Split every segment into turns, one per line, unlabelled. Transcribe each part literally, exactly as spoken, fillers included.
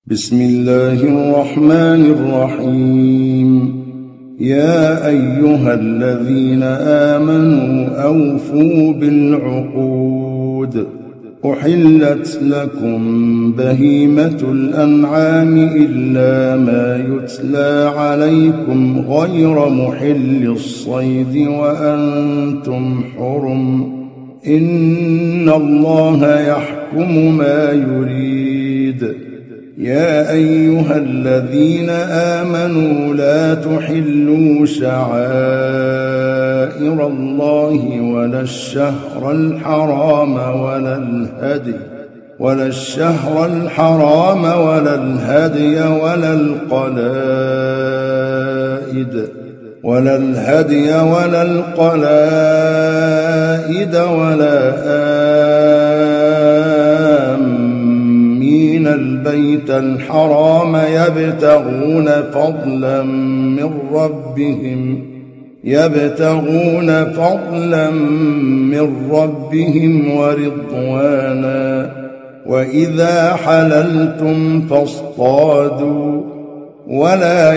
بسم الله الرحمن الرحيم. يا أيها الذين آمنوا أوفوا بالعقود. أحلت لكم بهيمة الأنعام إلا ما يتلى عليكم غير محل الصيد وأنتم حرم. إن الله يحكم ما يريد. يا أيها الذين آمنوا لا تحلوا شعائر الله ولا الشهر الحرام ولا الهدي ولا الشهر الحرام ولا الهدي ولا القلائد ولا الهدي ولا القلائد ولا آمين البيت الحرام يبتغون فضلا من ربهم يبتغون فضلا من ربهم ورضوانا. وإذا حللتم فاصطادوا ولا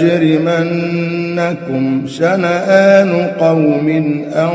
يجرمنكم شنآن قوم أن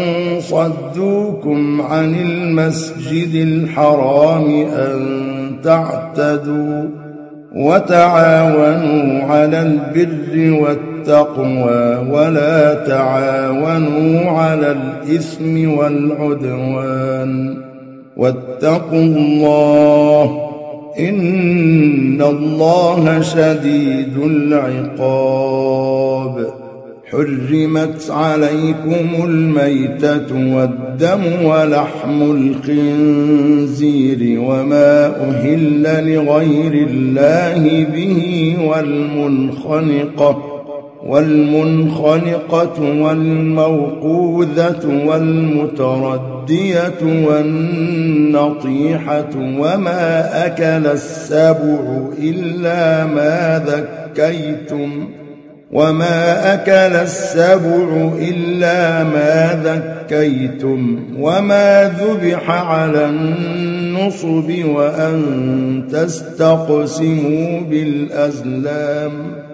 صدوكم عن المسجد الحرام أن تعتدوا. وتعاونوا على البر والتقوى ولا تعاونوا على الإثم والعدوان. واتقوا الله إن الله شديد العقاب. حرمت عليكم الميتة والدم ولحم الخنزير وما أهل لغير الله به والمنخنقة والمنخنقة والموقوذة والمتردية والنطيحة وما أكل السبع إلا ما ذكيتم وما أكل السبع إلا ما ذكيتم وما ذبح على النصب وأن تستقسموا بالأزلام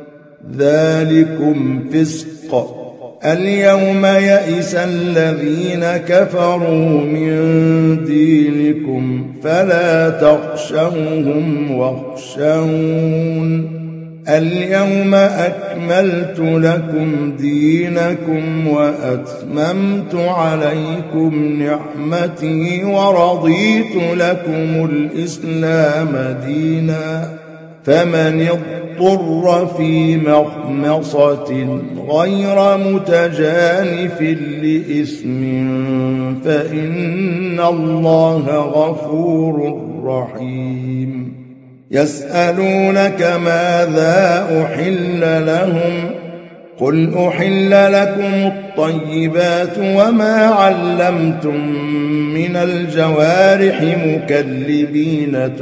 ذلكم فسق. اليوم يئس الذين كفروا من دينكم فلا تخشوهم واخشون. اليوم أكملت لكم دينكم وأتممت عليكم نعمتي ورضيت لكم الإسلام دينا. فمن اضطر في مخمصة غير متجانف لإثم فإن الله غفور رحيم. يسألونك ماذا أحل لهم قل أحل لكم الطيبات وما علمتم من الجوارح مكلبين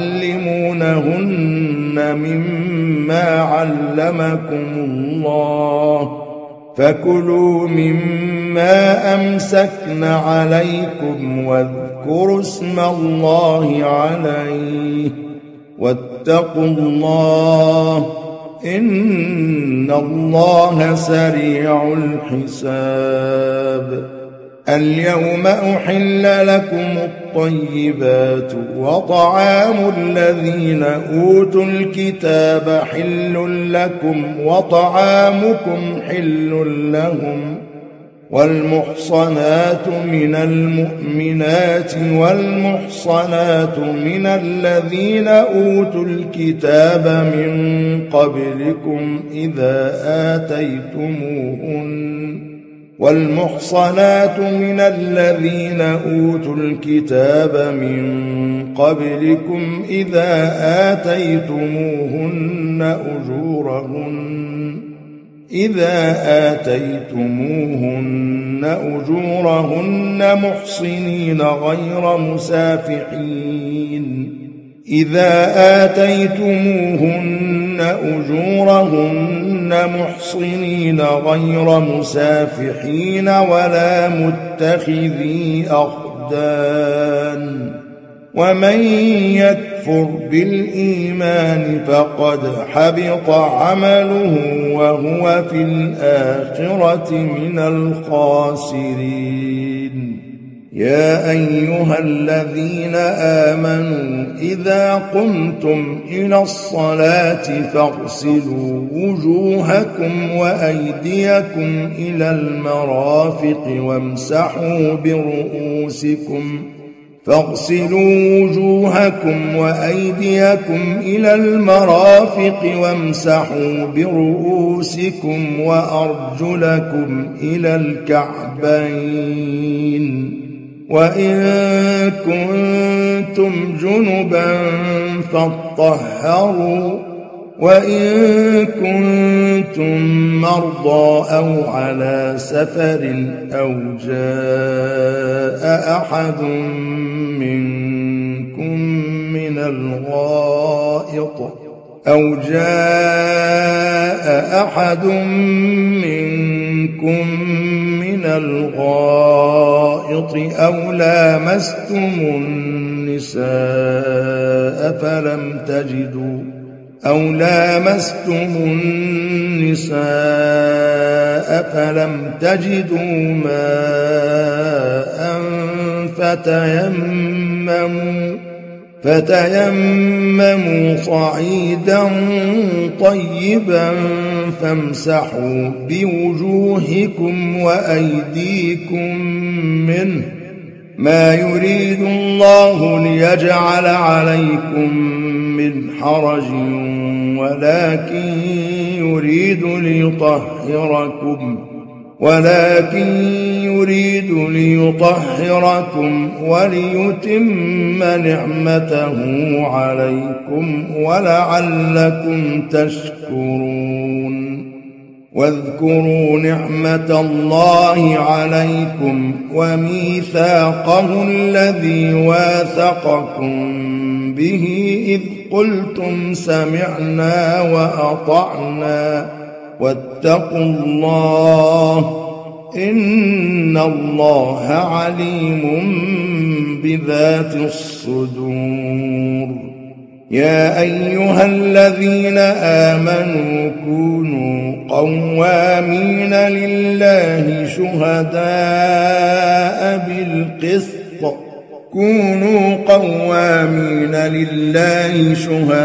تعلمونهن مما علمكم الله فكلوا مما أمسكن عليكم واذكروا اسم الله عليه واتقوا الله إن الله سريع الحساب. اليوم أحل لكم الطيبات وطعام الذين أوتوا الكتاب حل لكم وطعامكم حل لهم. والمحصنات من المؤمنات والمحصنات من الذين أوتوا الكتاب من قبلكم إذا آتيتموهن والمحصنات من الذين أوتوا الكتاب من قبلكم إذا آتيتموهن أجورهن إذا آتيتموهن أجورهن محصنين غير مسافحين إذا آتيتموهن أجورهن محصنين غير مسافحين ولا متخذي أخدان ومن يكفر بالإيمان فقد حبط عمله وهو في الآخرة من الخاسرين. يا أيها الذين آمنوا إذا قمتم إلى الصلاة فاغسلوا وجوهكم وأيديكم إلى المرافق وامسحوا برؤوسكم فاغسلوا وجوهكم وأيديكم إلى المرافق وامسحوا برؤوسكم وأرجلكم إلى الكعبين وإن كنتم جنبا فاطهروا وإن كنتم مرضى أو على سفر أو جاء أحد منكم من الغائط أو جاء أحد منكم من الغائط أو لامستم النساء فلم تجدوا أو لامستم النساء فلم تجدوا ماء فتيمموا فتيمموا صعيدا طيبا فامسحوا بوجوهكم وأيديكم منه ما يريد الله ليجعل عليكم من حرج ولكن يريد ليطهركم ولكن يريد ليطهركم وليتم نعمته عليكم ولعلكم تشكرون. واذكروا نعمة الله عليكم وميثاقه الذي واثقكم به إذ قلتم سمعنا وأطعنا واتقوا الله إن الله عليم بذات الصدور. يا أيها الذين آمنوا كونوا قوامين لله شهداء بالقسط كونوا قوامين لله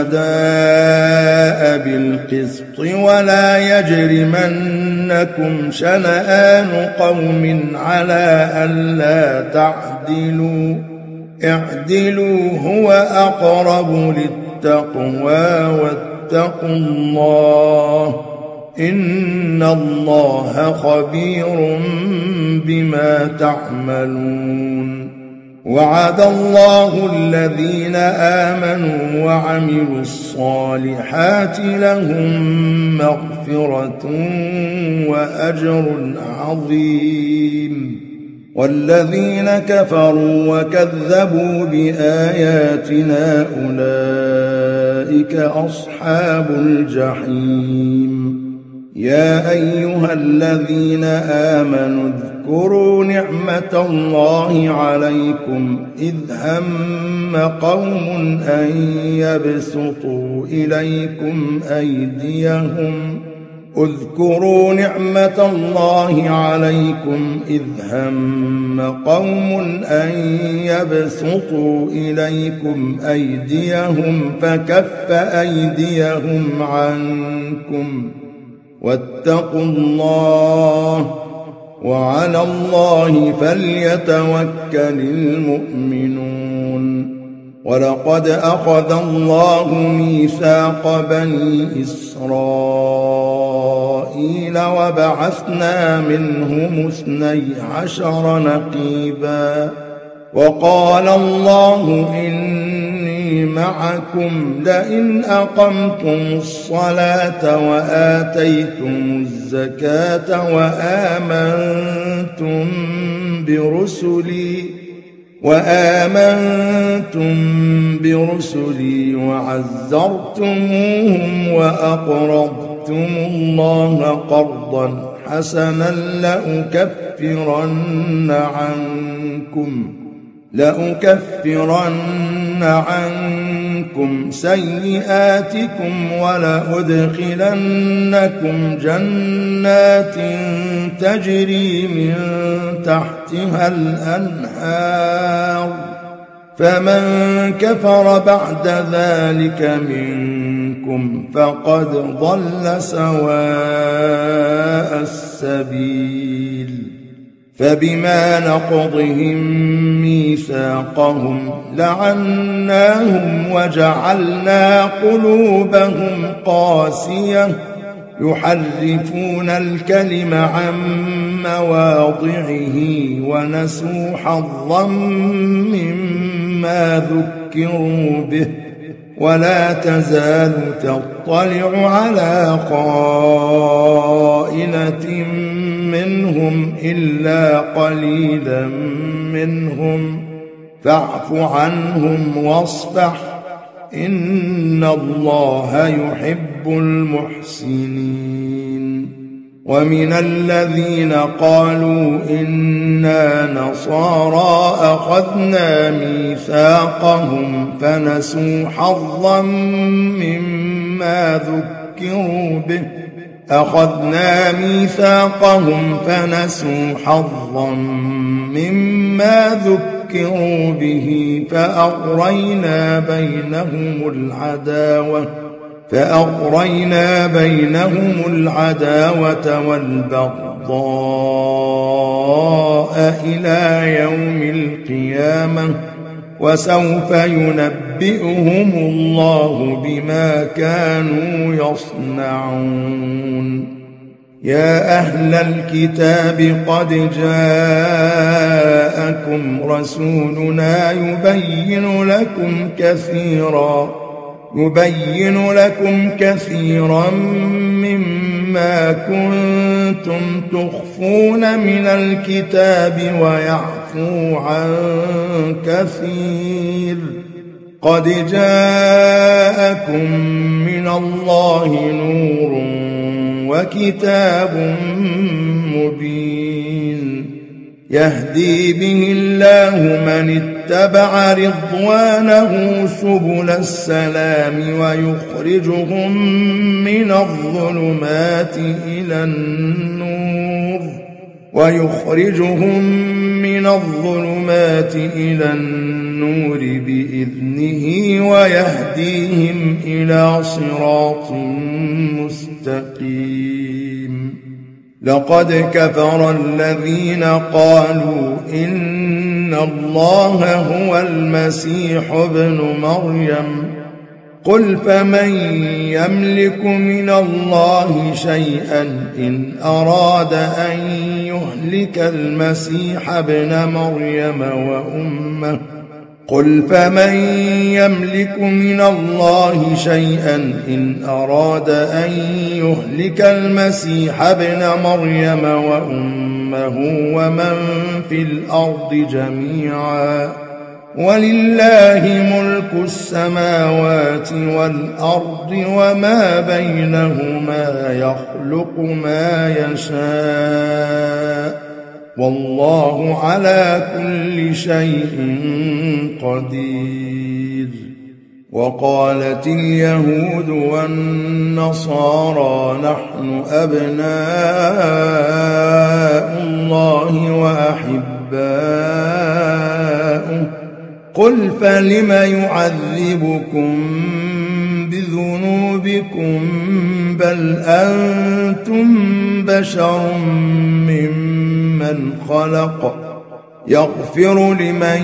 شهداء بالقسط ولا يجرمنكم شنآن قوم على ألا تعدلوا اعدلوا هو أقرب للتقوى واتقوا الله إن الله خبير بما تعملون. وعد الله الذين آمنوا وعملوا الصالحات لهم مغفرة وأجر عظيم. والذين كفروا وكذبوا بآياتنا أولئك أصحاب الجحيم. يا أيها الذين آمنوا اذكروا نعمة الله عليكم إذ هم قوم أن يبسطوا إليكم أيديهم اذكروا نعمة الله عليكم إذ هم قوم أن يبسطوا إليكم أيديهم فكف أيديهم عنكم واتقوا الله وعلى الله فليتوكل المؤمنون. ولقد أخذ الله ميثاق بني إسرائيل وبعثنا منهم اثني عشر نقيبا وقال الله إني معكم لئن أقمتم الصلاة وآتيتم الزكاة وآمنتم برسلي وآمنتم برسلي وعزرتموهم وأقرضتم الله قرضا حسنا لأكفرن عنكم لأكفرن عنكم سيئاتكم ولأدخلنكم جنات تجري من تحتها الأنهار فمن كفر بعد ذلك منكم فقد ضل سواء السبيل فبما نقضهم ميثاقهم لعناهم وجعلنا قلوبهم قاسية يحرفون الكلم عن مواضعه ونسوا حظا مما ذكروا به ولا تزال تطلع على خائنة منهم إلا قليلا منهم فاعف عنهم واصفح إن الله يحب المحسنين ومن الذين قالوا إنا نصارى أخذنا ميثاقهم فنسوا حظا مما ذكروا به أخذنا ميثاقهم فنسوا حظا مما ذكروا به فأغرينا بينهم العداوة فأغرينا بينهم العداوة والبغضاء إلى يوم القيامة وسوف ينبئهم الله بما كانوا يصنعون يا أهل الكتاب قد جاءكم رسولنا يبين لكم كثيرا يبين لكم كثيرا مما كنتم تخفون من الكتاب ويعفو عن كثير قد جاءكم من الله نور وكتاب مبين يهدي به الله من اتبع رضوانه سبل السلام ويخرجهم من الظلمات إلى النور ويخرجهم من الظلمات إلى النور بإذنه ويهديهم إلى صراط مستقيم لقد كفر الذين قالوا إن الله هو المسيح ابن مريم قل فمن يملك من الله شيئا إن أراد أن يهلك المسيح ابن مريم وأمه قل فمن يملك من الله شيئا إن أراد أن يهلك المسيح ابن مريم وأمه ومن في الأرض جميعا ولله ملك السماوات والأرض وما بينهما يخلق ما يشاء والله على كل شيء قدير وقالت اليهود والنصارى نحن أبناء الله وأحباؤه قل فلم يعذبكم بذنوبكم بل أنتم بشر ممن خلق يغفر لمن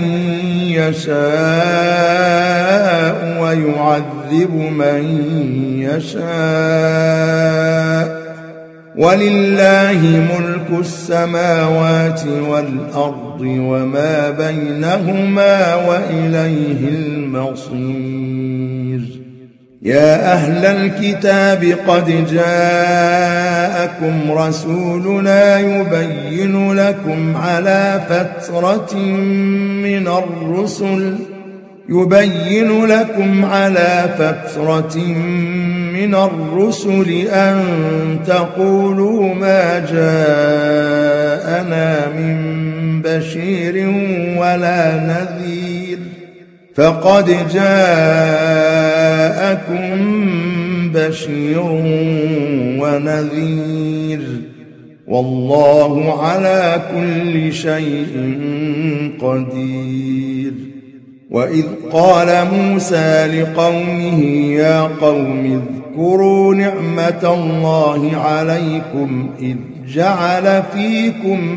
يشاء ويعذب من يشاء ولله ملك السماوات والأرض وما بينهما وإليه المصير يا أهل الكتاب قد جاءكم رسولنا يبين لكم على فترة من الرسل يبين لكم على فترة من الرسل أن تقولوا ما جاءنا من بشير ولا نذير فقد جاءكم بشير ونذير والله على كل شيء قدير. وإذ قال موسى لقومه يا قوم اذكروا نعمة الله عليكم إذ جعل فيكم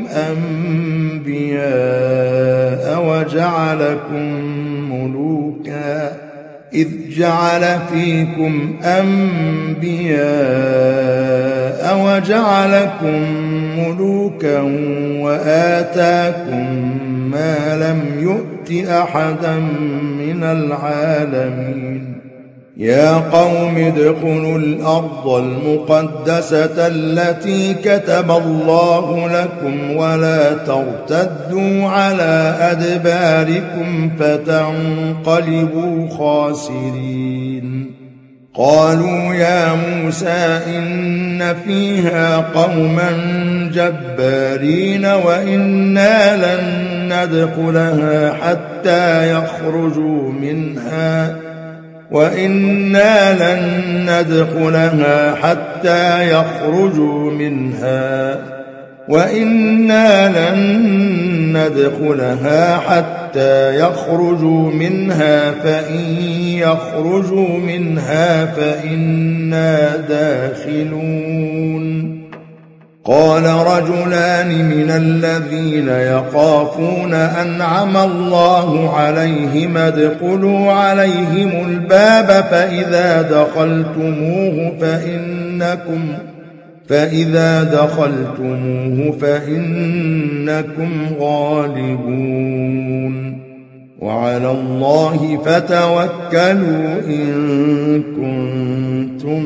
أنبياء وجعلكم ملوكا إذ جعل فيكم أنبياء وجعلكم ملوكا وآتاكم ما لم يؤت أحدا من العالمين. يا قوم ادخلوا الأرض المقدسة التي كتب الله لكم ولا ترتدوا على أدباركم فتنقلبوا خاسرين. قالوا يا موسى إن فيها قوما جبارين وإنا لن ندخلها حتى يخرجوا منها وإنا لن ندخلها حتى يخرجوا منها وإنا لن ندخلها حتى يخرجوا منها فإن يخرجوا منها فإنا داخلون. قال رجلان من الذين يخافون أنعم الله عليهم ادخلوا عليهم الباب فإذا دخلتموه فإنكم فإذا دخلتموه فإنكم غالبون وعلى الله فتوكلوا إن كنتم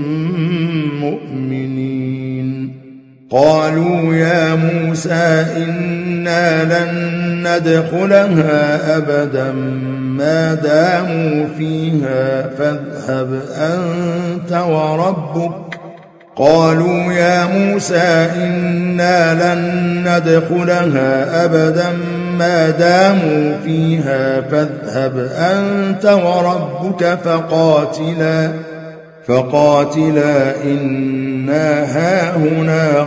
مؤمنين. قالوا يا موسى إنا لن ندخلها أبدا ما داموا فيها فاذهب أنت وربك قالوا يا موسى إنا لن ندخلها أبدا ما داموا فيها فاذهب أنت وربك فقاتلا فقاتلا إنا هاهنا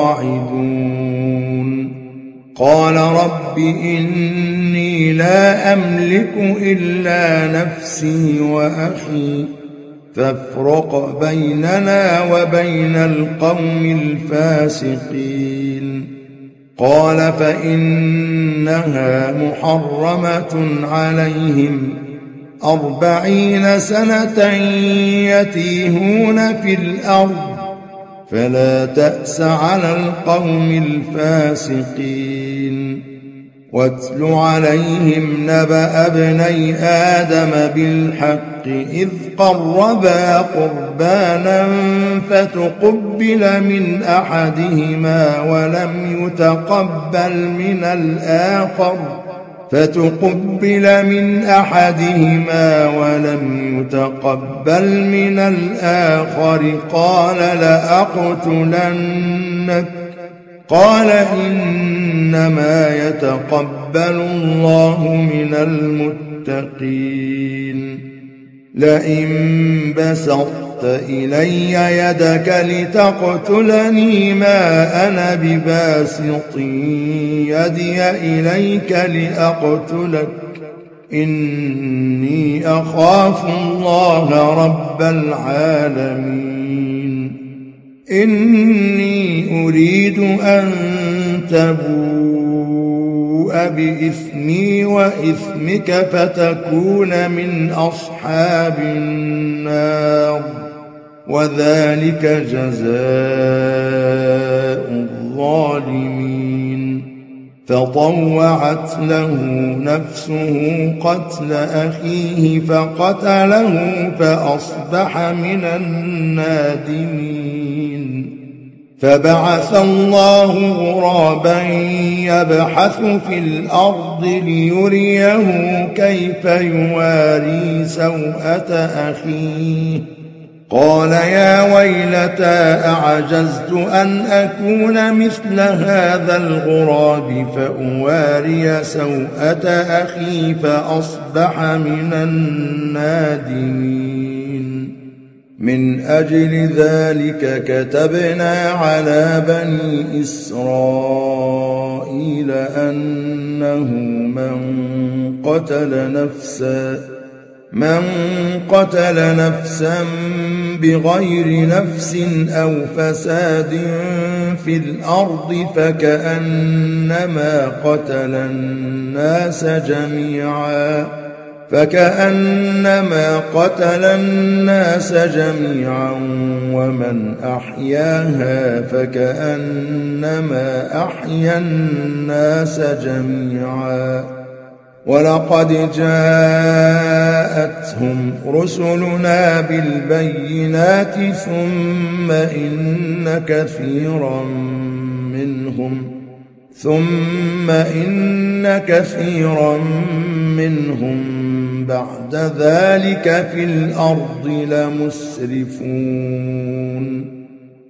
قاعدون. قال رب إني لا أملك إلا نفسي وأخي فافرق بيننا وبين القوم الفاسقين. قال فإنها محرمة عليهم أربعين سنة يتيهون في الأرض فلا تأس على القوم الفاسقين. واتل عليهم نبأ ابني آدم بالحق إذ قربا قربانا فتقبل من أحدهما ولم يتقبل من الآخر فتقبل من أحدهما ولم يتقبل من الآخر قال لأقتلنك قال إنما يتقبل الله من المتقين. لئن بسطت إلي يدك لتقتلني ما أنا بباسط يدي إليك لأقتلك إني أخاف الله رب العالمين. إني أريد أن تبوء بإثمي وإثمك فتكون من أصحاب النار وذلك جزاء الظالمين. فطوعت له نفسه قتل أخيه فقتله فأصبح من النادمين. فبعث الله غرابا يبحث في الأرض ليريه كيف يواري سوءة أخيه قال يا ويلتى أعجزت أن أكون مثل هذا الغراب فأواري سوءة أخي فأصبح من النادمين. من أجل ذلك كتبنا على بني إسرائيل أنه من قتل نفسا من قتل نفسا بغير نفس أو فساد في الأرض فكأنما قتل الناس جميعا فكأنما قتل الناس جميعا ومن أحياها فكأنما أحيا الناس جميعا. ولقد جاءتهم رسلنا بالبينات ثم إن كثيرا منهم ثم إن كثيرا منهم بعد ذلك في الأرض لمسرفون.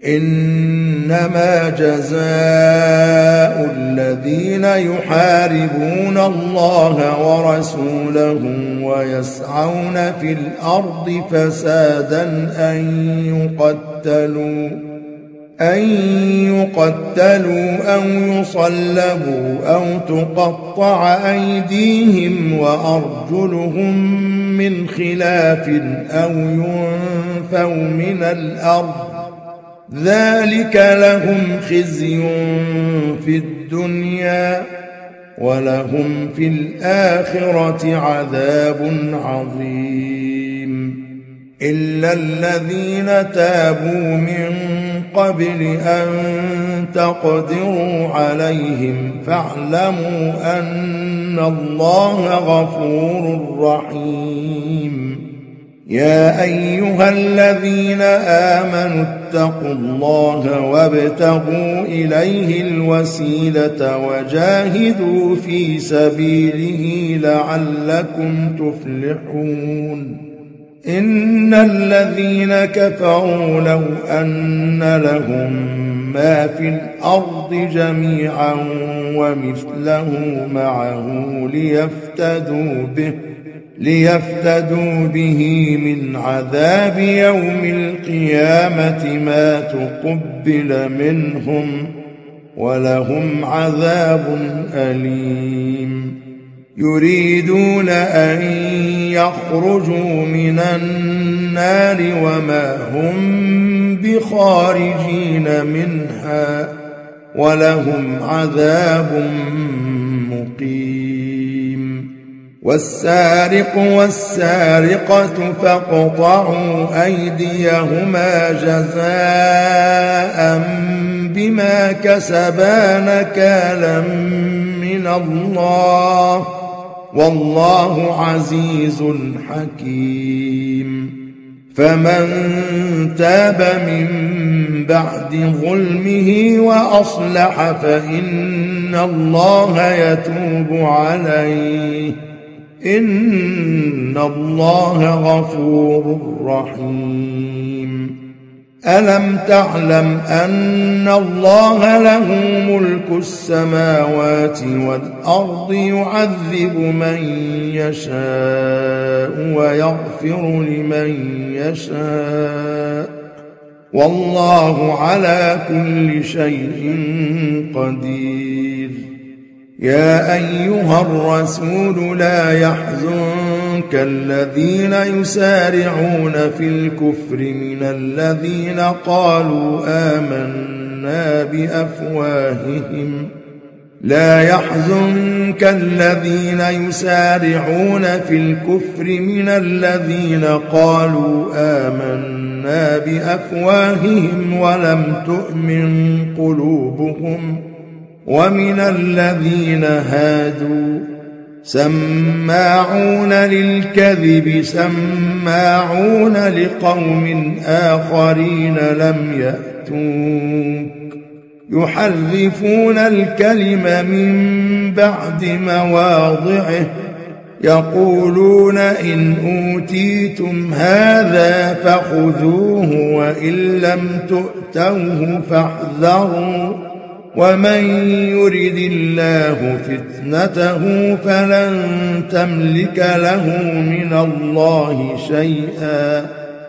إنما جزاء الذين يحاربون الله ورسوله ويسعون في الأرض فسادا أن يقتلوا أن يقتلوا أو يصلبوا أو تقطع أيديهم وأرجلهم من خلاف أو ينفوا من الأرض ذلك لهم خزي في الدنيا ولهم في الآخرة عذاب عظيم. إلا الذين تابوا من قبل أن تقدروا عليهم فاعلموا أن الله غفور رحيم. يا أيها الذين آمنوا اتقوا الله وابتغوا إليه الوسيلة وجاهدوا في سبيله لعلكم تفلحون. إن الذين كفروا لو أن لهم ما في الأرض جميعا ومثله معه ليفتدوا به ليفتدوا به من عذاب يوم القيامة ما تقبل منهم ولهم عذاب أليم. يريدون أن يخرجوا من النار وما هم بخارجين منها ولهم عذاب مقيم. والسارق والسارقة فاقطعوا أيديهما جزاء بما كسبا نكالا من الله والله عزيز حكيم. فمن تاب من بعد ظلمه وأصلح فإن الله يتوب عليه إن الله غفور رحيم. ألم تعلم أن الله له ملك السماوات والأرض يعذب من يشاء ويغفر لمن يشاء والله على كل شيء قدير. يا أيها الرسول لا يحزنك الذين يسارعون في الكفر من الذين قالوا آمنا بأفواههم لا يحزنك الذين يسارعون في الكفر من الذين قالوا آمنا بأفواههم ولم تؤمن قلوبهم ومن الذين هادوا سماعون للكذب سماعون لقوم آخرين لم يأتوك يحرفون الكلم من بعد مواضعه يقولون إن أوتيتم هذا فخذوه وإن لم تؤتوه فاحذروا ومن يرد الله فتنته فلن تملك له من الله شيئا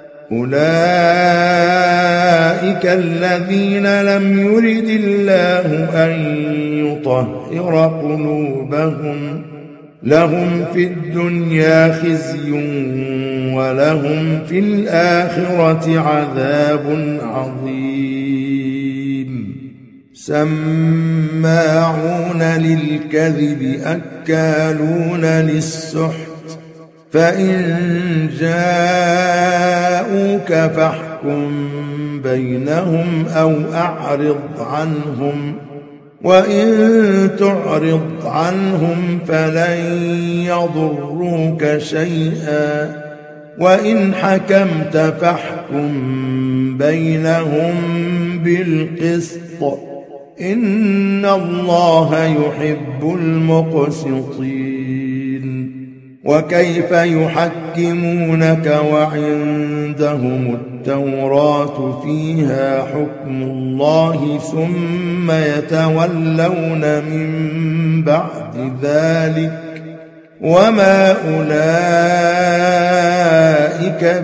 أولئك الذين لم يرد الله أن يطهر قلوبهم لهم في الدنيا خزي ولهم في الآخرة عذاب عظيم سماعون للكذب أكالون للسحت فإن جاءوك فاحكم بينهم أو أعرض عنهم وإن تعرض عنهم فلن يضروك شيئا وإن حكمت فاحكم بينهم بالقسط إن الله يحب المقسطين وكيف يحكمونك وعندهم التوراة فيها حكم الله ثم يتولون من بعد ذلك وما أولئك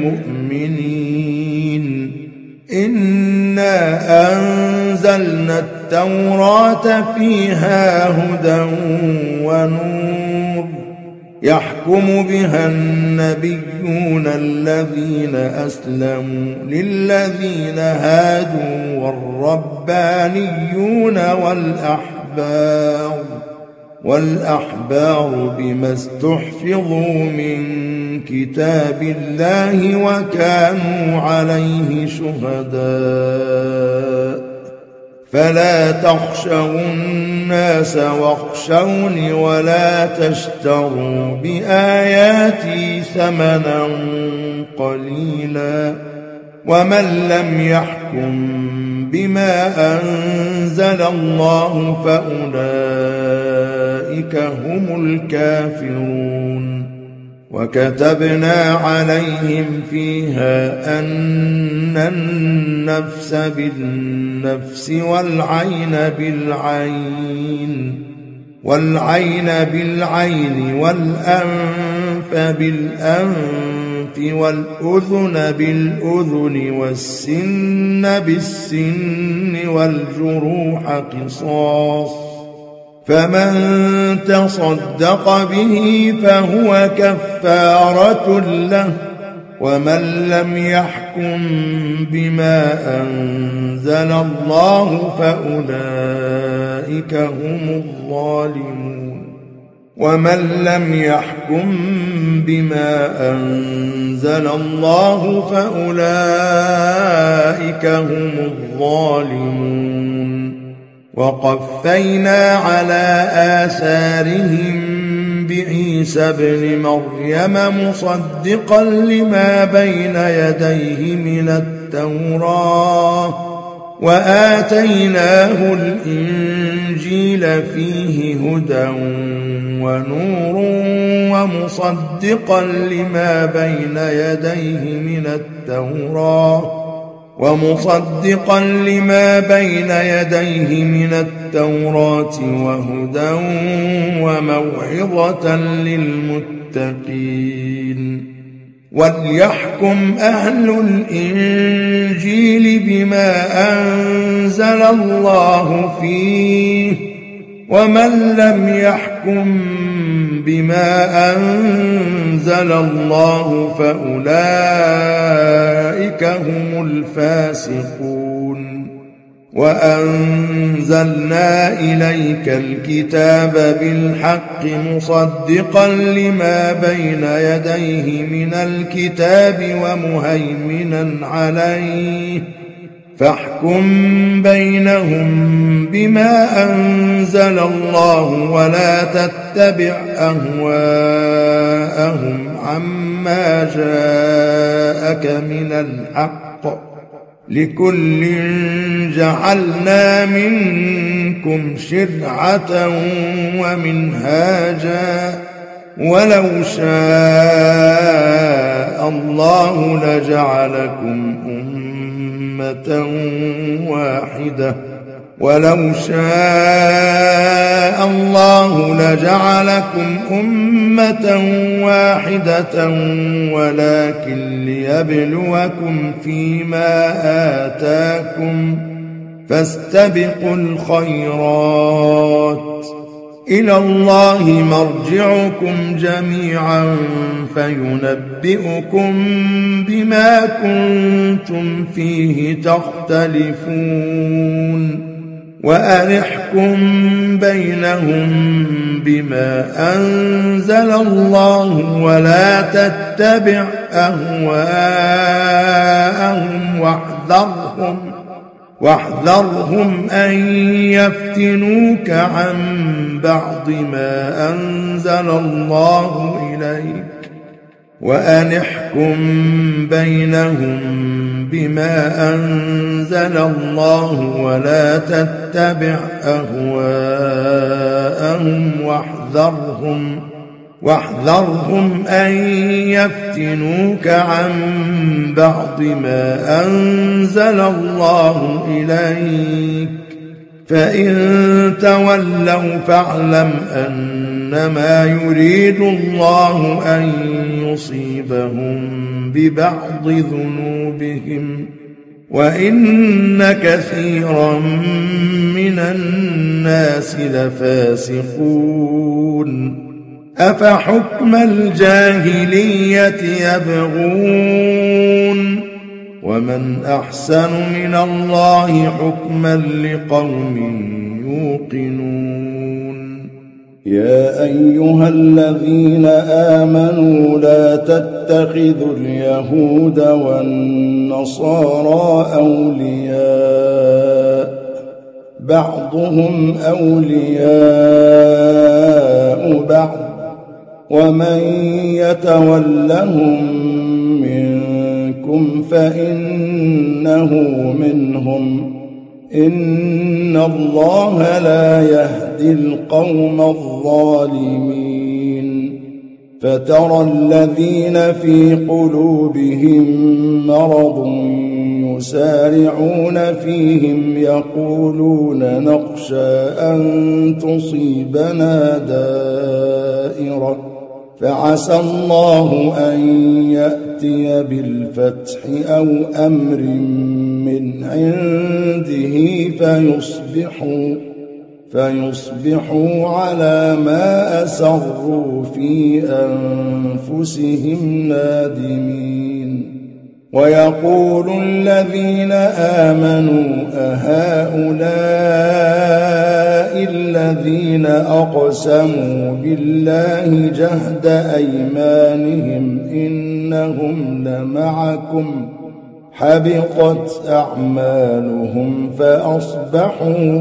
بالمؤمنين إنا أنزلنا التوراة فيها هدى ونور يحكم بها النبيون الذين أسلموا للذين هادوا والربانيون والأحبار والأحبار بما استحفظوا من كتاب الله وكانوا عليه شهداء فلا تخشوا الناس واخشوني ولا تشتروا بآياتي ثمنا قليلا ومن لم يحكم بما أنزل الله فأولئك هم الكافرون وكتبنا عليهم فيها أن النفس بالنفس والعين بالعين والعين بالعين والأنف بالأنف والأذن بالأذن والسن بالسن والجروح قصاص فمن تصدق به فهو كفارة له ومن لم يحكم بما أنزل الله فأولئك هم الظالمون ومن لم يحكم بما أنزل الله فأولئك هم الظالمون وقفينا على آثارهم بعيسى ابن مريم مصدقا لما بين يديه من التوراة وآتيناه الإنجيل فيه هدى ونور ومصدقا لما بين يديه من التوراة ومصدقا لما بين يديه من التوراة وهدى وموعظة للمتقين وليحكم أهل الإنجيل بما أنزل الله فيه ومن لم يحكم بما أنزل الله فأولئك هم الفاسقون وأنزلنا إليك الكتاب بالحق مصدقا لما بين يديه من الكتاب ومهيمنا عليه فاحكم بينهم بما أنزل الله ولا تتبع أهواءهم عما جاءك من الحق لكل جعلنا منكم شرعة ومنهاجا ولو شاء الله لجعلكم أمة واحدة ولو شاء الله لجعلكم أمة واحدة ولكن ليبلوكم فيما آتاكم فاستبقوا الخيرات إلى الله مرجعكم جميعا فينبئكم بما كنتم فيه تختلفون وأنحكم بينهم بما أنزل الله ولا تتبع أهواءهم واحذرهم واحذرهم أن يفتنوك عن بعض ما أنزل الله إليك وأنحكم بينهم بما أنزل الله ولا تتبع أهواءهم واحذرهم واحذرهم أن يفتنوك عن بعض ما أنزل الله إليك فإن تولوا فاعلم أنما يريد الله أن يصيبهم ببعض ذنوبهم وإن كثيرا من الناس لفاسقون أفحكم الجاهلية يبغون ومن أحسن من الله حكما لقوم يوقنون
يا أيها الذين آمنوا لا تتخذوا اليهود والنصارى أولياء بعضهم أولياء بعض ومن يتولهم منكم فإنه منهم إن الله لا يهدي القوم الظالمين فترى الذين في قلوبهم مرض يسارعون فيهم يقولون نخشى أن تصيبنا دائرة فعسى الله أن يأتي بالفتح أو أمر من عنده فيصبحوا فيصبحوا على ما أسروا في أنفسهم نادمين ويقول الذين آمنوا أهؤلاء الذين أقسموا بالله جهد أيمانهم إنهم لمعكم حبطت أعمالهم فأصبحوا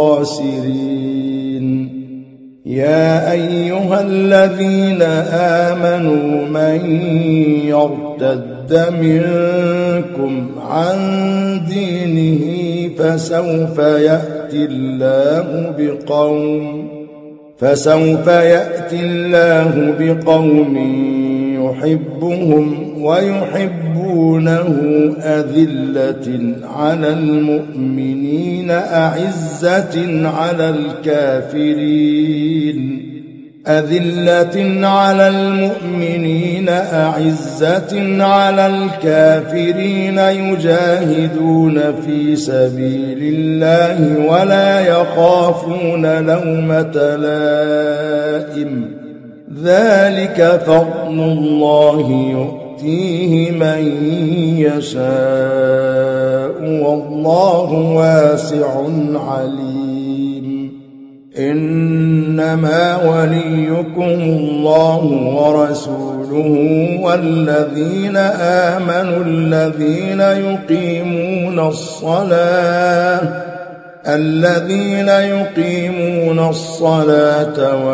خاسرين يا أيها الذين آمنوا من يرتد منكم عن دينه فسوف يأتي الله بقوم فسوف يأتي الله بقوم يحبهم ويحبونه أذلة على المؤمنين أعزة على الكافرين أذلة على المؤمنين أعزة على الكافرين يجاهدون في سبيل الله ولا يخافون لومة لائم ذلك فضل الله يؤتيه من يشاء والله واسع عليم إنما وليكم الله ورسوله والذين آمنوا الذين يقيمون الصلاة الذين يقيمون الصلاة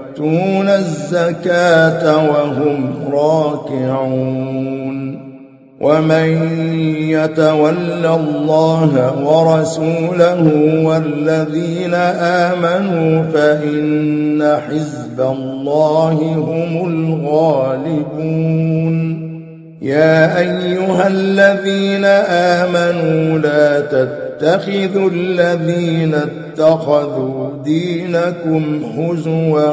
ويؤتون الزكاة وهم راكعون ومن يتول الله ورسوله والذين آمنوا فإن حزب الله هم الغالبون. يا أيها الذين آمنوا لا تتخذوا الذين اتخذوا دينكم هزوا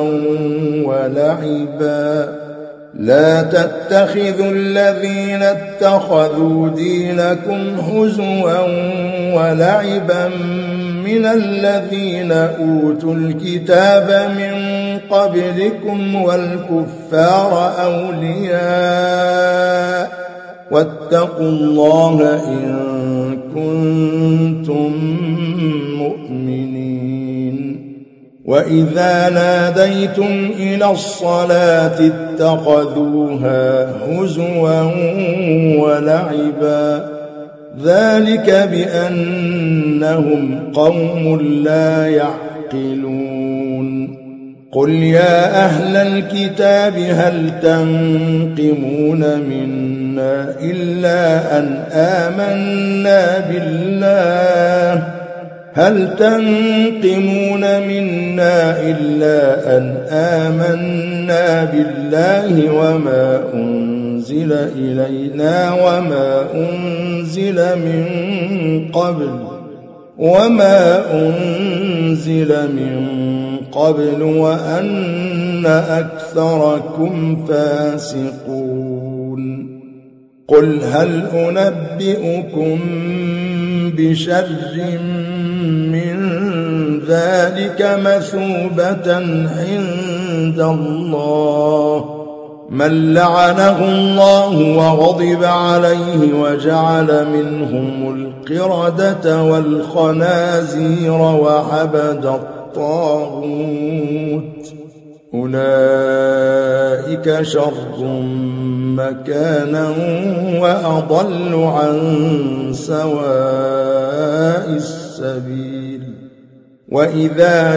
ولعبا لا تتخذوا الذين اتخذوا دينكم هزوا ولعبا من الذين أوتوا الكتاب من قبلكم والكفار أولياء واتقوا الله إن كنتم مؤمنين. وإذا ناديتم إلى الصلاة اتخذوها هزوا ولعبا ذلك بأنهم قوم لا يعقلون. قل يا أهل الكتاب هل تنقمون منا إلا أن آمنا بالله هل تنقمون منا إلا أن آمنا بالله وما أنزل إلينا وما أنزل من قبل وما أنزل من قبل وأن أكثركم فاسقون. قل هل أنبئكم بشر من ذلك مثوبة عند الله من لعنه الله وغضب عليه وجعل منهم القردة والخنازير وعبد الطاغوت أولئك شر مكانا وأضل عن سواء السبيل. وإذا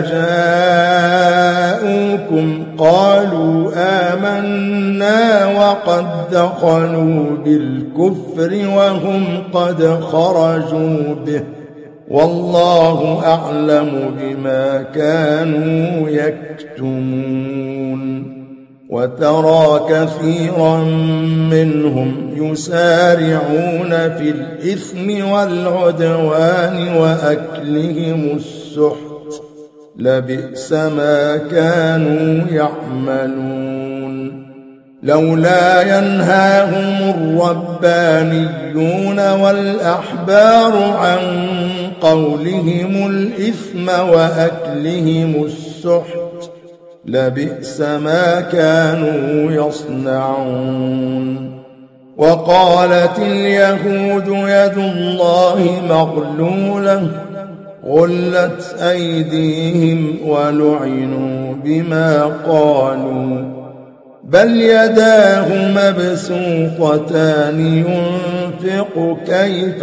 جاءوكم قالوا آمنا وقد دخلوا بالكفر وهم قد خرجوا به والله أعلم بما كانوا يكتمون. وترى كثيرا منهم يسارعون في الإثم والعدوان وأكلهم السحت لبئس ما كانوا يعملون. لولا ينهاهم الربانيون والأحبار عن قولهم الإثم وأكلهم السحت لبئس ما كانوا يصنعون. وقالت اليهود يد الله مغلولة غلت أيديهم ولعنوا بما قالوا بل يداه مبسوطتان ينفق كيف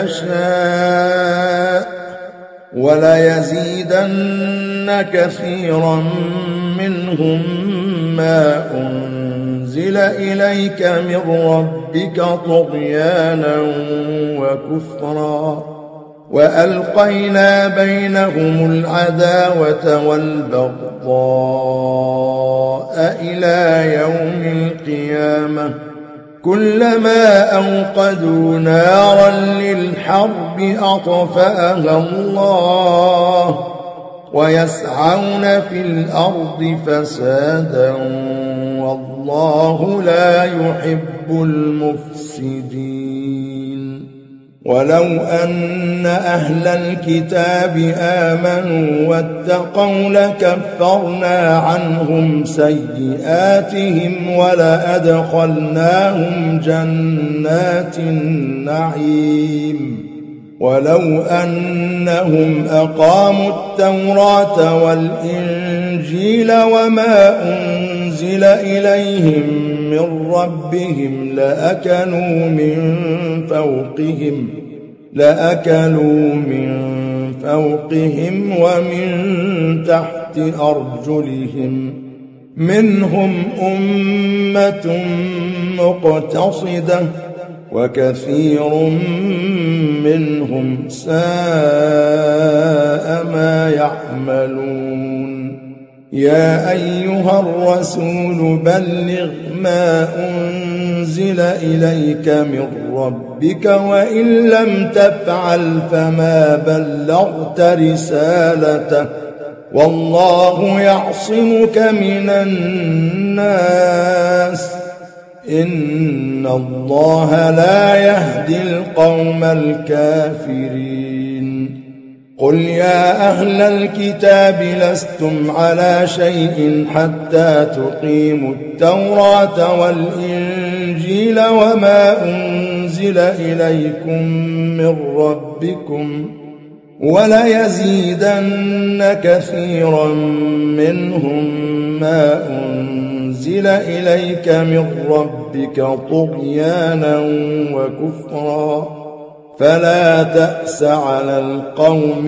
يشاء وليزيدن كثيرا منهم ما أنزل إليك من ربك طغيانا وكفرا وألقينا بينهم العداوة والبغضاء إلى يوم القيامة كلما أوقدوا نارا للحرب أطفأها الله ويسعون في الأرض فسادا والله لا يحب المفسدين. ولو أن أهل الكتاب آمنوا واتقوا لكفرنا عنهم سيئاتهم ولأدخلناهم جنات النعيم ولو أنهم أقاموا التوراة والإنجيل وما أنزل إليهم من ربهم لأكلوا من فوقهم لأكلوا من فوقهم ومن تحت أرجلهم منهم أمة مقتصدة وكثير منهم ساء ما يعملون. يا أيها الرسول بلغ ما أنزل إليك من ربك وإن لم تفعل فما بلغت رسالته والله يعصمك من الناس إن الله لا يهدي القوم الكافرين. قل يا أهل الكتاب لستم على شيء حتى تقيموا التوراة والإنجيل وما أنزل إليكم من ربكم وليزيدن كثيرا منهم ما أنزل إليك من ربك طغيانا وكفرا فلا تأس على القوم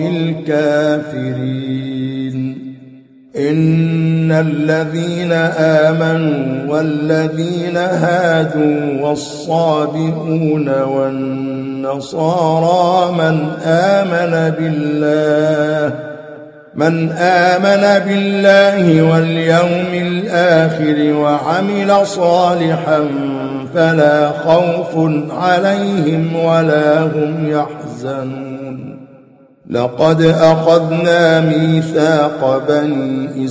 الكافرين. إن الذين آمنوا والذين هادوا والصابئون والنصارى من آمن بالله من آمن بالله واليوم الآخر وعمل صالحا فلا خوف عليهم ولا هم يحزنون. لقد أخذنا ميثاق بني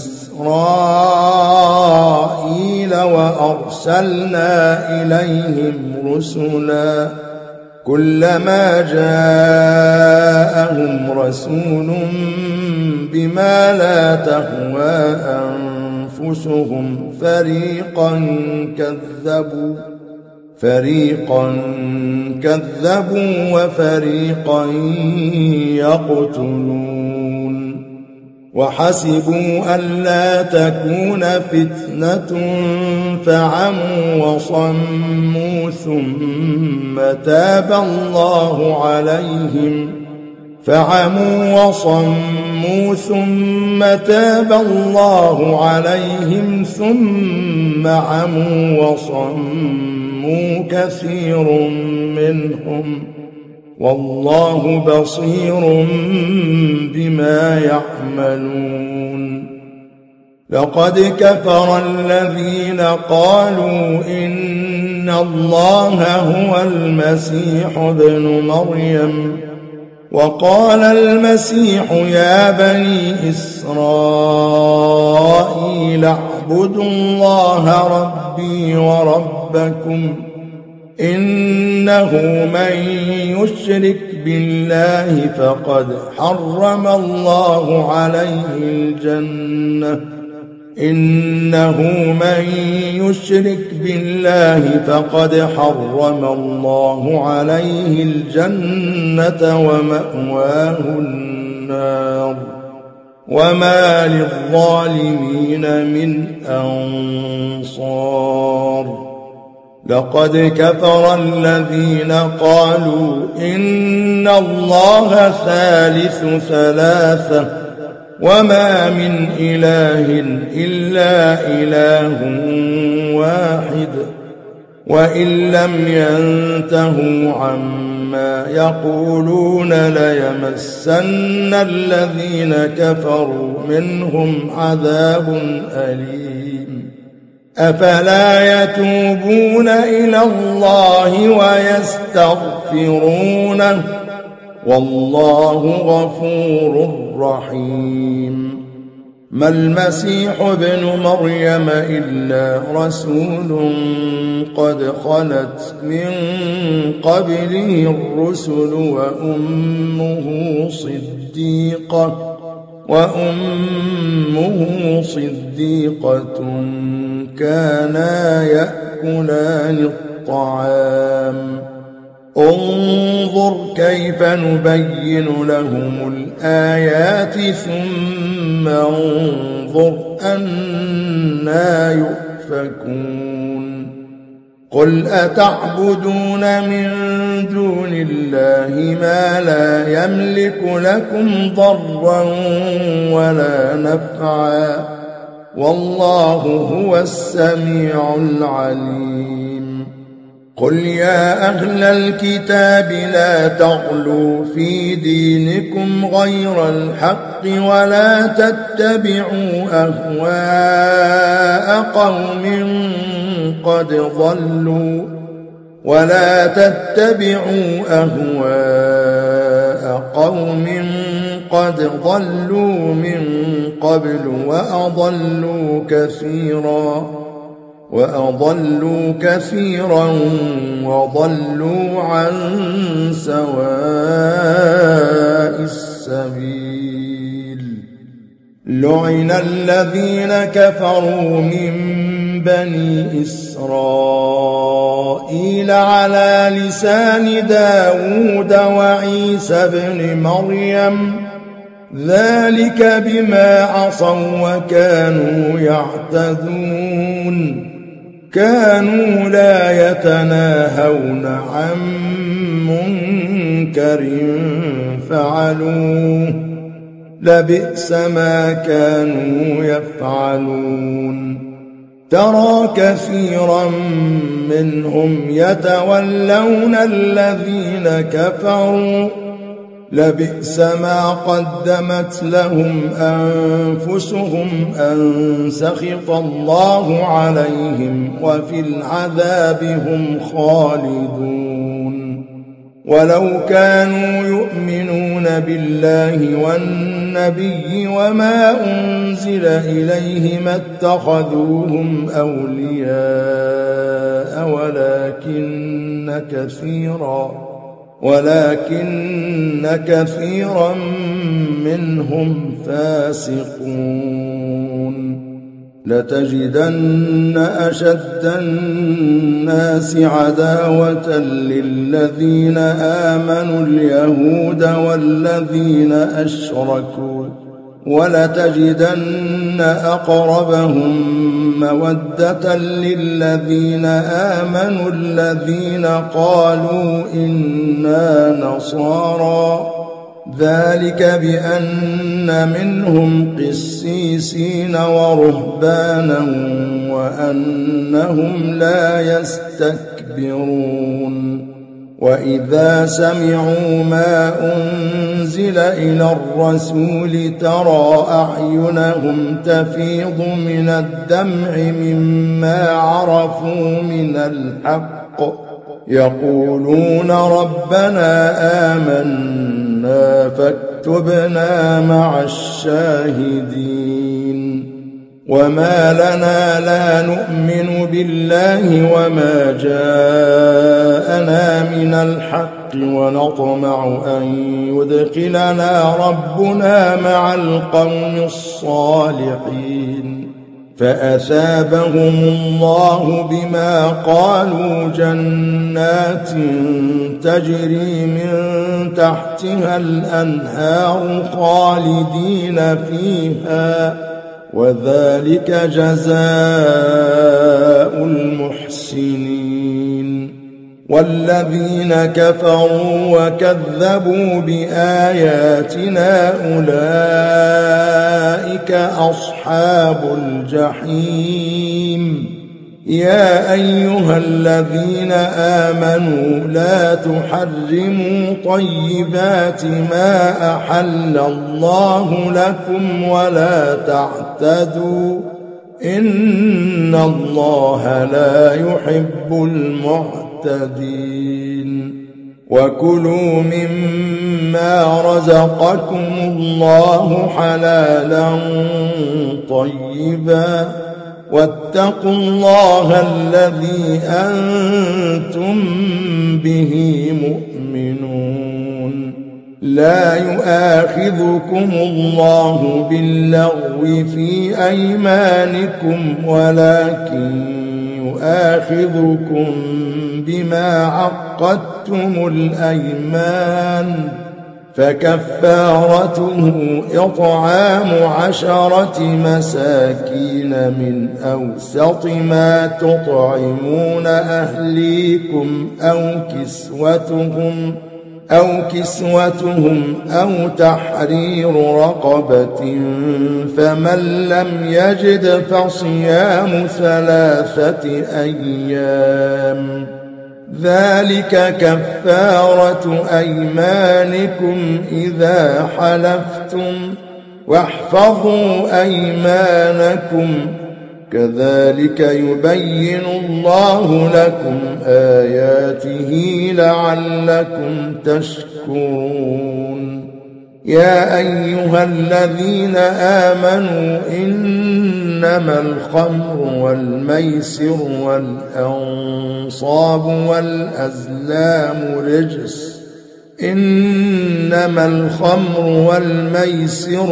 إسرائيل وأرسلنا إليهم رسلا كلما جاءهم رسول بما لا تهوى أنفسهم فريقا كذبوا فريقا كذبوا وفريقا يقتلون. وحسبوا ألا تكون فتنة فعموا وصموا ثم تاب الله عليهم فعموا وصموا ثم تاب الله عليهم ثم عموا وصموا كثير منهم والله بصير بما يعملون. لقد كفر الذين قالوا إن الله هو المسيح ابن مريم وقال المسيح يا بني إسرائيل اعبدوا الله ربي وربكم إنه من يشرك بالله فقد حرم الله عليه الجنة إنه من يشرك بالله فقد حرم الله عليه الجنة ومأواه النار وما للظالمين من أنصار. لقد كفر الذين قالوا إن الله ثالث ثلاثة وما من إله إلا إله واحد وإن لم ينتهوا عما يقولون ليمسن الذين كفروا منهم عذاب أليم. أفلا يتوبون إلى الله ويستغفرونه والله غفور رحيم. ما المسيح ابن مريم إلا رسول قد خلت من قبله الرسل وأمه صديقة وأمه صديقة كانا يأكلان الطعام. انظر كيف نبين لهم الآيات ثم انظر أنى يؤفكون. قل أتعبدون من دون الله ما لا يملك لكم ضرا ولا نفعا والله هو السميع العليم. قل يا أهل الكتاب لا تغلوا في دينكم غير الحق ولا تتبعوا أهواء قوم قد ضلوا ولا تتبعوا أهواء قوم قد ضلوا من قبل وأضلوا كثيرا وأضلوا كثيرا وضلوا عن سواء السبيل. لعن الذين كفروا من بني إسرائيل على لسان داود وعيسى بن مريم ذلك بما عصوا وكانوا يعتدون كانوا لا يتناهون عن منكر فعلوه لبئس ما كانوا يفعلون. ترى كثيرا منهم يتولون الذين كفروا لبئس ما قدمت لهم أنفسهم أن سخط الله عليهم وفي العذاب هم خالدون. ولو كانوا يؤمنون بالله والنبي وما أنزل إليه ما اتخذوهم أولياء ولكن كثيرا ولكن كثيرا منهم فاسقون. لتجدن أشد الناس عداوة للذين آمنوا اليهود والذين أشركوا ولتجدن أقربهم مودة للذين آمنوا الذين قالوا إنا نصارى ذلك بأن منهم قسيسين ورهبانا وأنهم لا يستكبرون. وإذا سمعوا ما أنزل إلى الرسول ترى أعينهم تفيض من الدمع مما عرفوا من الحق يقولون ربنا آمنا فاكتبنا مع الشاهدين. وما لنا لا نؤمن بالله وما جاءنا من الحق ونطمع أن يدخلنا ربنا مع القوم الصالحين. فأثابهم الله بما قالوا جنات تجري من تحتها الأنهار خالدين فيها وذلك جزاء المحسنين. والذين كفروا وكذبوا بآياتنا أولئك أصحاب الجحيم. يا أيها الذين آمنوا لا تحرموا طيبات ما أحل الله لكم ولا تعتدوا إن الله لا يحب المعتدين. وكلوا مما رزقكم الله حلالا طيبا واتقوا الله الذي أنتم به مؤمنون. لا يؤاخذكم الله باللغو في أيمانكم ولكن يؤاخذكم بما عقدتم الأيمان فكفارته إطعام عشرة مساكين من أوسط ما تطعمون أهليكم أو كسوتهم أو كسوتهم أو تحرير رقبة فمن لم يجد فصيام ثلاثة أيام ذلك كفارة أيمانكم إذا حلفتم واحفظوا أيمانكم كذلك يبين الله لكم آياته لعلكم تشكرون يا أيها الذين آمنوا إنما الخمر والميسر والأنصاب والأزلام رجس إنما الخمر والميسر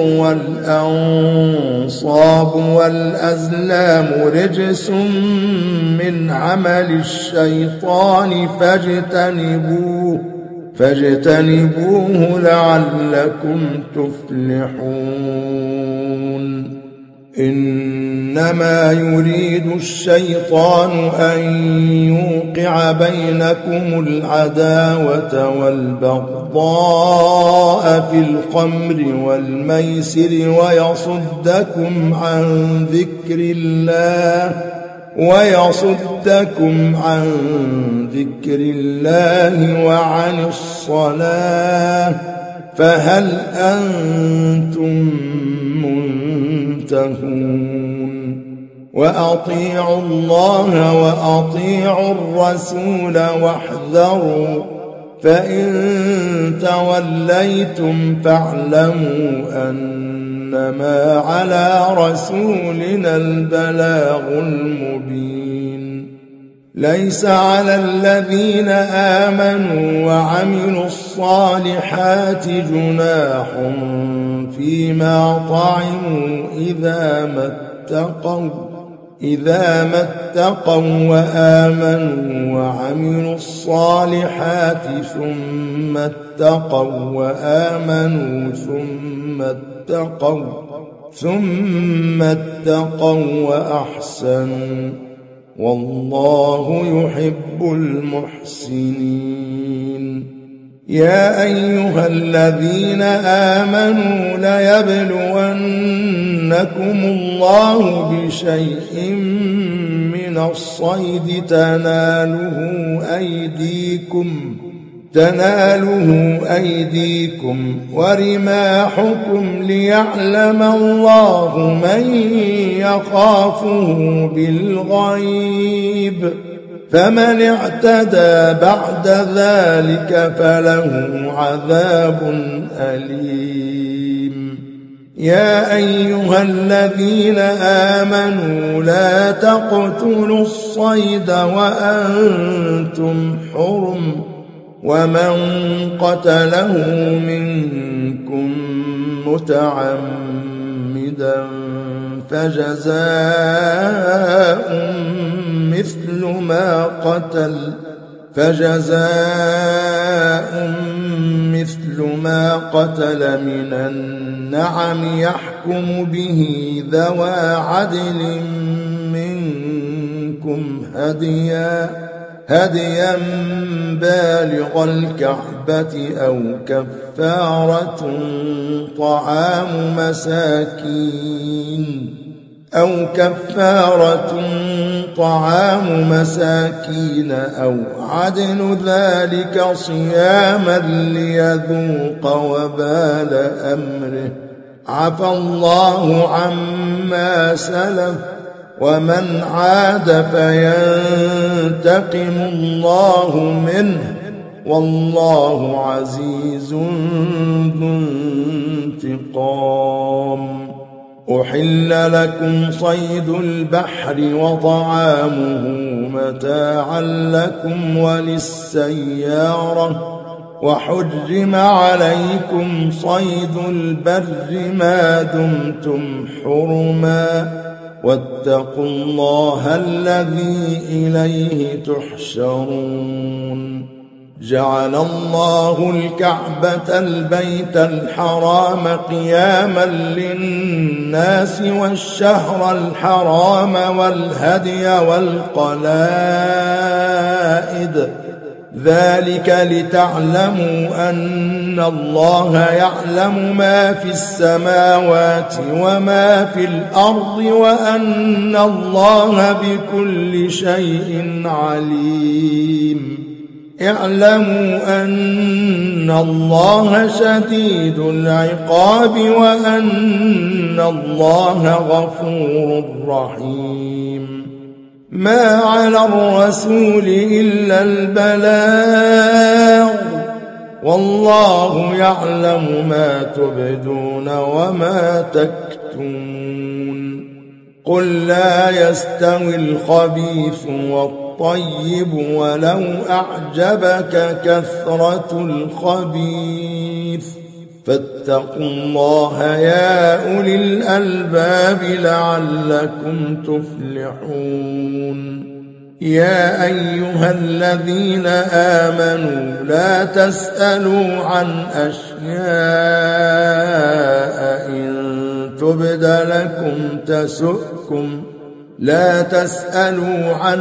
والأنصاب والأزلام رجس من عمل الشيطان فاجتنبوه فاجتنبوه لعلكم تفلحون إنما يريد الشيطان أن يوقع بينكم العداوة والبغضاء في الخمر والميسر ويصدكم عن ذكر الله ويصدكم عن ذكر الله وعن الصلاة فهل أنتم منتهون وأطيعوا الله وأطيعوا الرسول واحذروا فإن توليتم فاعلموا أنما على رسولنا البلاغ المبين ليس على الذين آمنوا وعملوا الصالحات جناح فيما طعموا إذا ما اتقوا إذا ما اتقوا وآمنوا وعملوا الصالحات ثم اتقوا وآمنوا ثم اتقوا ثم اتقوا وأحسنوا والله يحب المحسنين يا أيها الذين آمنوا ليبلونكم الله بشيء من الصيد تناله أيديكم تناله أيديكم ورماحكم ليعلم الله من يخافه بالغيب فمن اعتدى بعد ذلك فله عذاب أليم يا أيها الذين آمنوا لا تقتلوا الصيد وأنتم حرم ومن قتله منكم متعمدا فجزاء مثل ما قتل فجزاء مثل ما قتل من النعم يحكم به ذوى عدل منكم هديا هديا بالغ الكعبة أو كفارة طعام مساكين أو كفارة طعام مساكين أو عدل ذلك صياما ليذوق وبال أمره عفى الله عما سلف ومن عاد فينتقم الله منه والله عزيز ذو انتقام أحل لكم صيد البحر وطعامه متاعا لكم وللسيارة وحرم عليكم صيد البر ما دمتم حرما واتقوا الله الذي إليه تحشرون جعل الله الكعبة البيت الحرام قياما للناس والشهر الحرام والهدي والقلائد ذلك لتعلموا أن الله يعلم ما في السماوات وما في الأرض وأن الله بكل شيء عليم اعلموا أن الله شديد العقاب وأن الله غفور رحيم. ما على الرسول إلا البلاغ والله يعلم ما تبدون وما تكتمون. قل لا يستوي الخبيث والطيب ولو أعجبك كثرة الخبيث فاتقوا الله يا أولي الألباب لعلكم تفلحون. يا أيها الذين آمنوا لا تسألوا عن أشياء إن تبد لكم تسؤكم لا تسألوا عن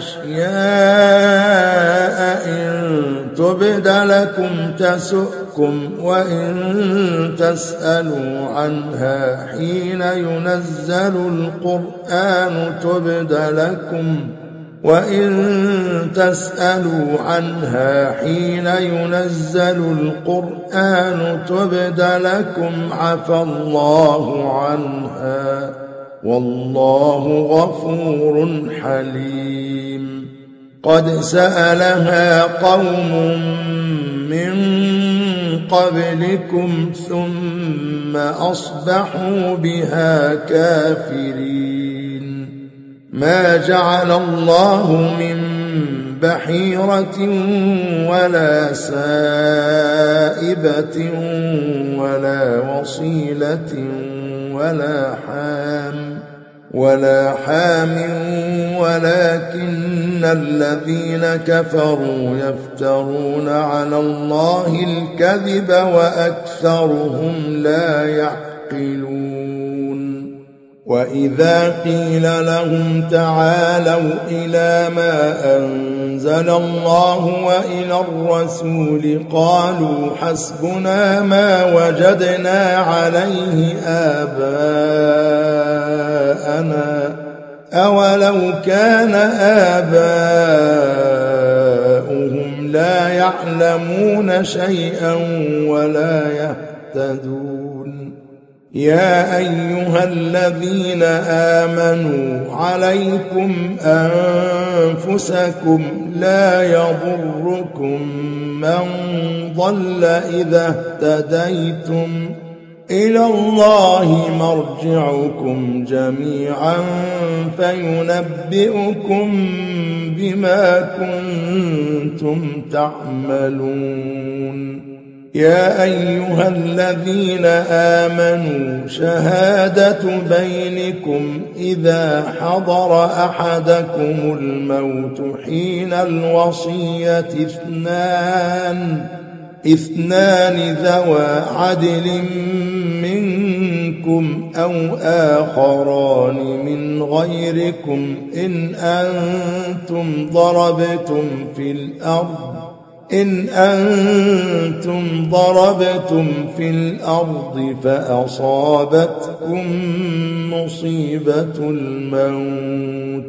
أشياء إن تبد لكم تسؤكم وإن تسألوا عنها حين ينزل القرآن تبد لكم وإن تسألوا عنها حين ينزل القرآن تبد لكم عفى الله عنها والله غفور حليم. قد سألها قوم من قبلكم ثم أصبحوا بها كافرين. ما جعل الله من بحيرة ولا سائبة ولا وصيلة ولا حام ولا حام ولكن الذين كفروا يفترون على الله الكذب وأكثرهم لا يعقلون. وإذا قيل لهم تعالوا إلى ما أنزل الله وإلى الرسول قالوا حسبنا ما وجدنا عليه آباءنا أولو كان آباؤهم لا يعلمون شيئا ولا يهتدون. يا أيها الذين آمنوا عليكم أنفسكم لا يضركم من ضل إذا اهتديتم إلى الله مرجعكم جميعا فينبئكم بما كنتم تعملون. يا أيها الذين آمنوا شهادة بينكم إذا حضر أحدكم الموت حين الوصية اثنان اثنان ذوى عدل منكم أو آخران من غيركم إن أنتم ضربتم في الأرض إن أنتم ضربتم في الأرض فأصابتكم مصيبة الموت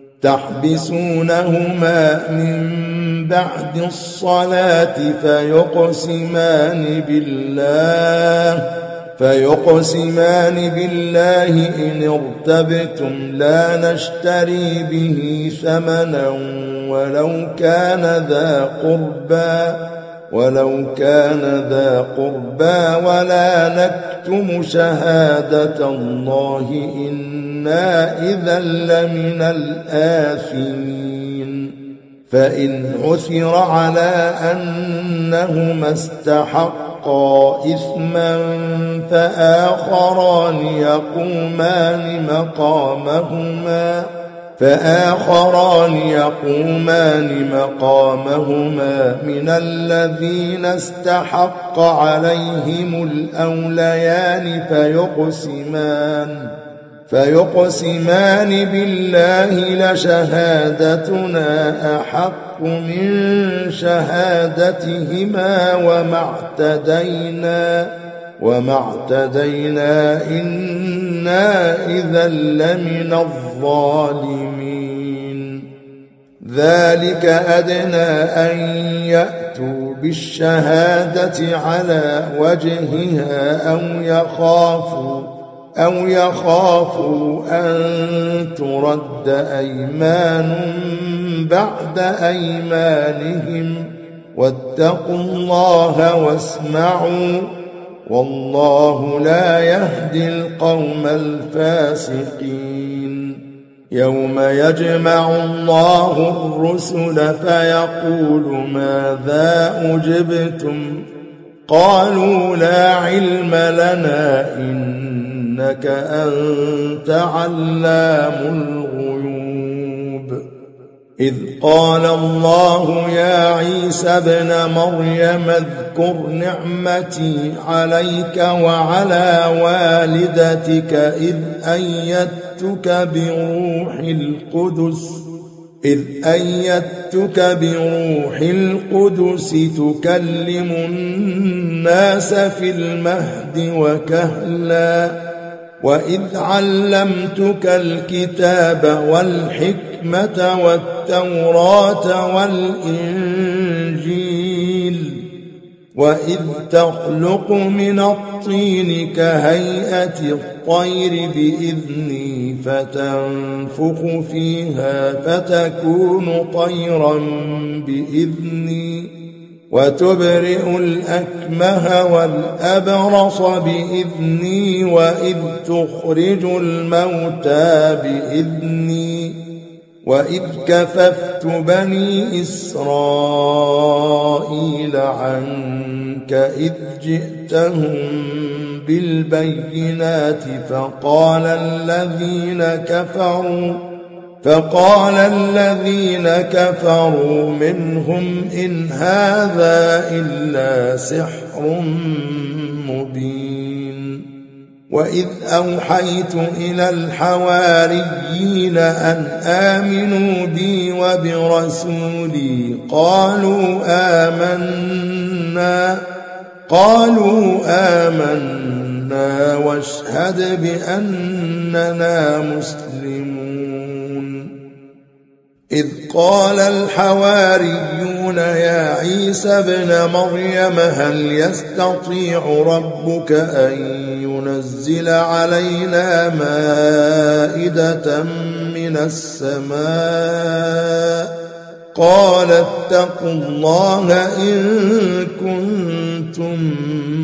تحبسونهما من بعد الصلاة فيقسمان بالله فيقسمان بالله إن ارتبتم لا نشتري به ثمنا ولو كان ذا قربى ولو كان ذا قربى ولا نكتم شهادة الله إنا إذا لمن الآثمين. فإن عثر على أنهما استحقا إثما فآخران يقومان مقامهما فآخران يقومان مقامهما من الذين استحق عليهم الأوليان فيقسمان فيقسمان بالله لشهادتنا أحق من شهادتهما وما اعتدينا وما اعتدينا إنا إذا لمن الظالمين. ذلك أدنى أن يأتوا بالشهادة على وجهها أو يخافوا أو يخافوا أن ترد أيمان بعد أيمانهم واتقوا الله واسمعوا والله لا يهدي القوم الفاسقين يوم يجمع الله الرسل فيقول ماذا أجبتم قالوا لا علم لنا إنك أنت علام الغيوب إذ قال الله يا عيسى ابن مريم اذكر نعمتي عليك وعلى والدتك إذ أيدتك بروح القدس إذ أيدتك بروح القدس تكلم الناس في المهد وكهلا وإذ علمتك الكتاب والحكمة والتوراة والإنجيل وإذ تخلق من الطين كهيئة الطير بإذني فتنفخ فيها فتكون طيرا بإذني وتبرئ الأكمه والأبرص بإذني وإذ تخرج الموتى بإذني وإذ كففت بني إسرائيل عنك إذ جئتهم بالبينات فقال الذين كفروا فقال الذين كفروا منهم إن هذا إلا سحر مبين وإذ أوحيت إلى الحواريين أن آمنوا بي وبرسولي قالوا آمنا قالوا آمنا واشهد بأننا مسلمون إذ قال الحواريون يا عيسى ابن مريم هل يستطيع ربك أن ينزل علينا مائدة من السماء قال اتقوا الله إن كنتم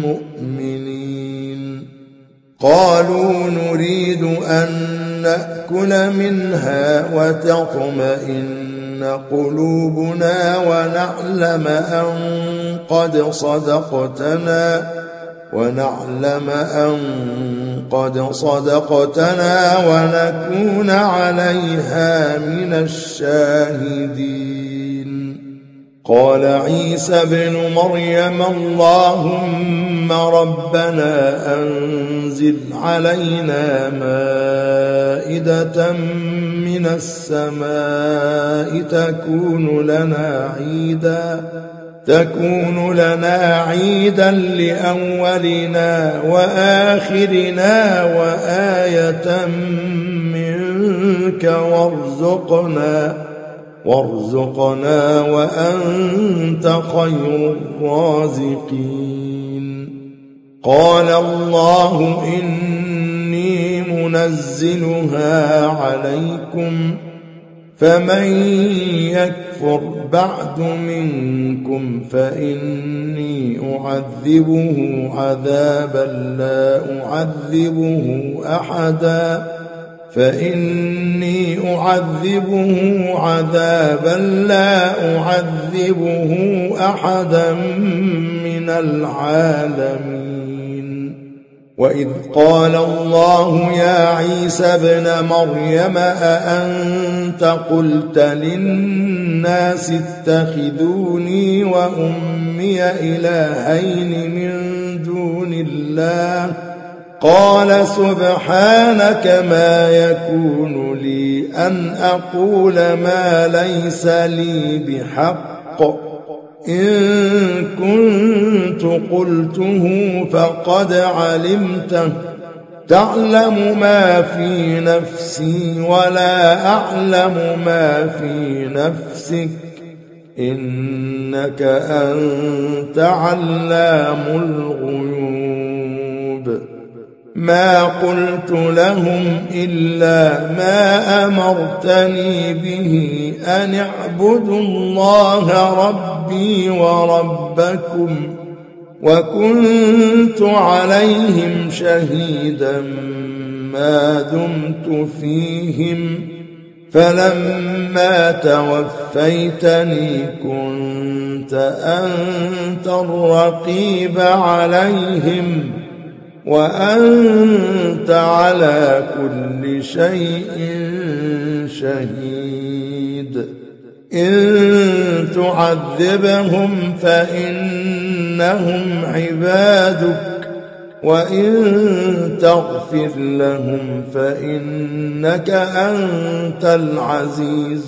مؤمنين قالوا نريد أن نأكل منها وتطمئن قلوبنا ونعلم أن قد صدقتنا ونعلم أن قد صدقتنا ونكون عليها من الشاهدين قال عيسى ابن مريم اللهم ربنا أنزل علينا مائدة من السماء تكون لنا عيدا تكون لنا عيدا لأولنا وآخرنا وآية منك وارزقنا وارزقنا وأنت خير الرازقين قال الله إني منزلها عليكم فمن يكفر بعد منكم فإني أعذبه عذابا لا أعذبه أحدا فإني أعذبه عذابا لا أعذبه أحدا من العالمين وإذ قال الله يا عيسى ابن مريم أأنت قلت للناس اتخذوني وأمي إلهين من دون الله قال سبحانك ما يكون لي أن أقول ما ليس لي بحق إن كنت قلته فقد علمته تعلم ما في نفسي ولا أعلم ما في نفسك إنك أنت علام الغيوب ما قلت لهم إلا ما أمرتني به أن اعبدوا الله ربي وربكم وكنت عليهم شهيدا ما دمت فيهم فلما توفيتني كنت أنت الرقيب عليهم وأنت على كل شيء شهيد إن تعذبهم فإنهم عبادك وإن تغفر لهم فإنك أنت العزيز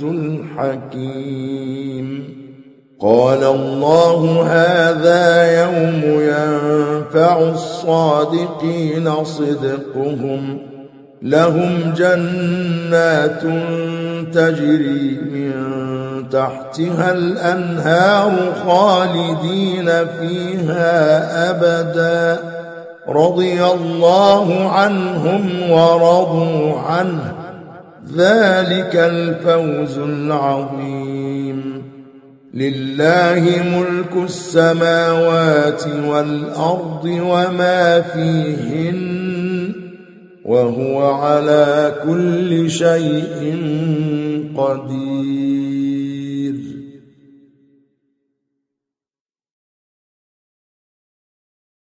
الحكيم قال الله هذا يوم ينفع الصادقين صدقهم لهم جنات تجري من تحتها الأنهار خالدين فيها أبدا رضي الله عنهم ورضوا عنه ذلك الفوز العظيم لله ملك السماوات والأرض وما فيهن وهو على كل شيء قدير